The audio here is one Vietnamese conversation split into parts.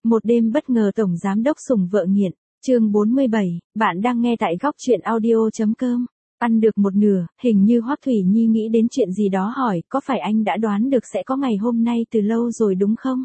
Một đêm bất ngờ tổng giám đốc sủng vợ nghiện, chương 47, bạn đang nghe tại góc truyện audio.com. Ăn được một nửa, hình như Hoắc Thủy Nhi nghĩ đến chuyện gì đó hỏi, có phải anh đã đoán được sẽ có ngày hôm nay từ lâu rồi đúng không?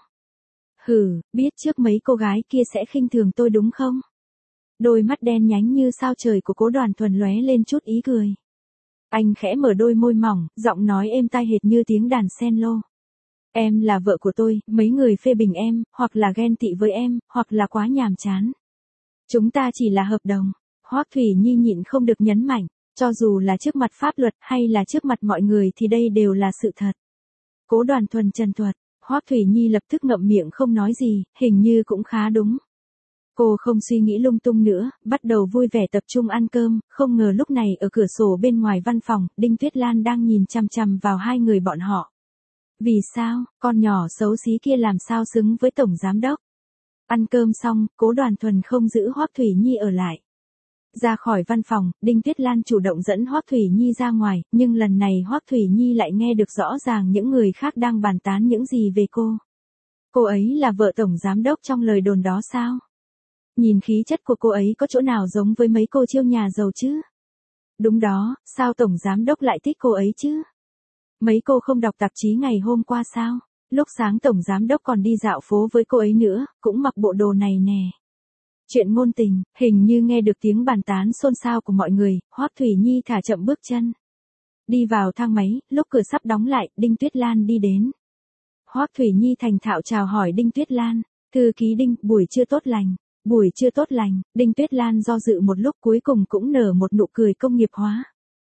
Hừ, biết trước mấy cô gái kia sẽ khinh thường tôi đúng không? Đôi mắt đen nhánh như sao trời của Cố Đoàn Thuần lóe lên chút ý cười. Anh khẽ mở đôi môi mỏng, giọng nói êm tai hệt như tiếng đàn cello. Em là vợ của tôi, mấy người phê bình em, hoặc là ghen tị với em, hoặc là quá nhàm chán. Chúng ta chỉ là hợp đồng. Hoắc Thủy Nhi nhịn không được nhấn mạnh, cho dù là trước mặt pháp luật hay là trước mặt mọi người thì đây đều là sự thật. Cố Đoàn Thuần trần thuật, Hoắc Thủy Nhi lập tức ngậm miệng không nói gì, hình như cũng khá đúng. Cô không suy nghĩ lung tung nữa, bắt đầu vui vẻ tập trung ăn cơm, không ngờ lúc này ở cửa sổ bên ngoài văn phòng, Đinh Tuyết Lan đang nhìn chằm chằm vào hai người bọn họ. Vì sao, con nhỏ xấu xí kia làm sao xứng với tổng giám đốc? Ăn cơm xong, Cố Đoàn Thuần không giữ Hoắc Thủy Nhi ở lại. Ra khỏi văn phòng, Đinh Tuyết Lan chủ động dẫn Hoắc Thủy Nhi ra ngoài, nhưng lần này Hoắc Thủy Nhi lại nghe được rõ ràng những người khác đang bàn tán những gì về cô. Cô ấy là vợ tổng giám đốc trong lời đồn đó sao? Nhìn khí chất của cô ấy có chỗ nào giống với mấy cô chiêu nhà giàu chứ? Đúng đó, sao tổng giám đốc lại thích cô ấy chứ? Mấy cô không đọc tạp chí ngày hôm qua sao? Lúc sáng tổng giám đốc còn đi dạo phố với cô ấy nữa, cũng mặc bộ đồ này nè. Chuyện ngôn tình, hình như nghe được tiếng bàn tán xôn xao của mọi người, Hoắc Thủy Nhi thả chậm bước chân. Đi vào thang máy, lúc cửa sắp đóng lại, Đinh Tuyết Lan đi đến. Hoắc Thủy Nhi thành thạo chào hỏi Đinh Tuyết Lan, thư ký Đinh, buổi trưa tốt lành. Buổi trưa tốt lành, Đinh Tuyết Lan do dự một lúc cuối cùng cũng nở một nụ cười công nghiệp hóa.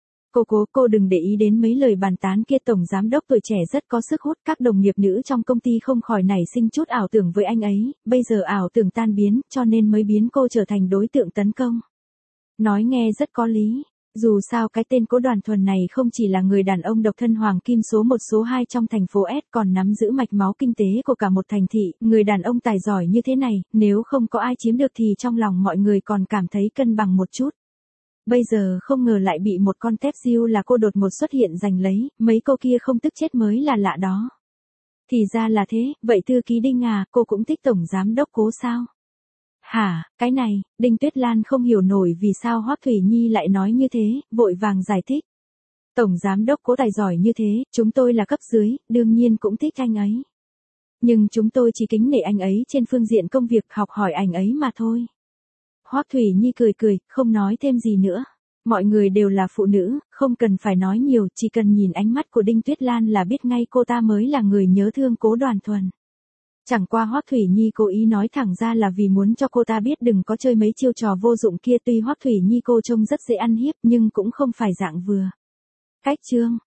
Cô đừng để ý đến mấy lời bàn tán kia, tổng giám đốc tuổi trẻ rất có sức hút, các đồng nghiệp nữ trong công ty không khỏi nảy sinh chút ảo tưởng với anh ấy, bây giờ ảo tưởng tan biến, cho nên mới biến cô trở thành đối tượng tấn công. Nói nghe rất có lý. Dù sao cái tên Cố Đoàn Thuần này không chỉ là người đàn ông độc thân hoàng kim số 1 số 2 trong thành phố S, còn nắm giữ mạch máu kinh tế của cả một thành thị, người đàn ông tài giỏi như thế này, nếu không có ai chiếm được thì trong lòng mọi người còn cảm thấy cân bằng một chút. Bây giờ không ngờ lại bị một con tép diêu là cô đột ngột xuất hiện giành lấy, mấy cô kia không tức chết mới là lạ đó. Thì ra là thế, vậy thư ký Đinh à, cô cũng thích tổng giám đốc Cố sao? Hả, cái này, Đinh Tuyết Lan không hiểu nổi vì sao Hoắc Thủy Nhi lại nói như thế, vội vàng giải thích. Tổng giám đốc Cố tài giỏi như thế, chúng tôi là cấp dưới, đương nhiên cũng thích anh ấy. Nhưng chúng tôi chỉ kính nể anh ấy trên phương diện công việc, học hỏi anh ấy mà thôi. Hoắc Thủy Nhi cười cười, không nói thêm gì nữa. Mọi người đều là phụ nữ, không cần phải nói nhiều, chỉ cần nhìn ánh mắt của Đinh Tuyết Lan là biết ngay cô ta mới là người nhớ thương Cố Đoàn Thuần. Chẳng qua Hoắc Thủy Nhi cố ý nói thẳng ra là vì muốn cho cô ta biết đừng có chơi mấy chiêu trò vô dụng kia, tuy Hoắc Thủy Nhi cô trông rất dễ ăn hiếp nhưng cũng không phải dạng vừa. Cách chương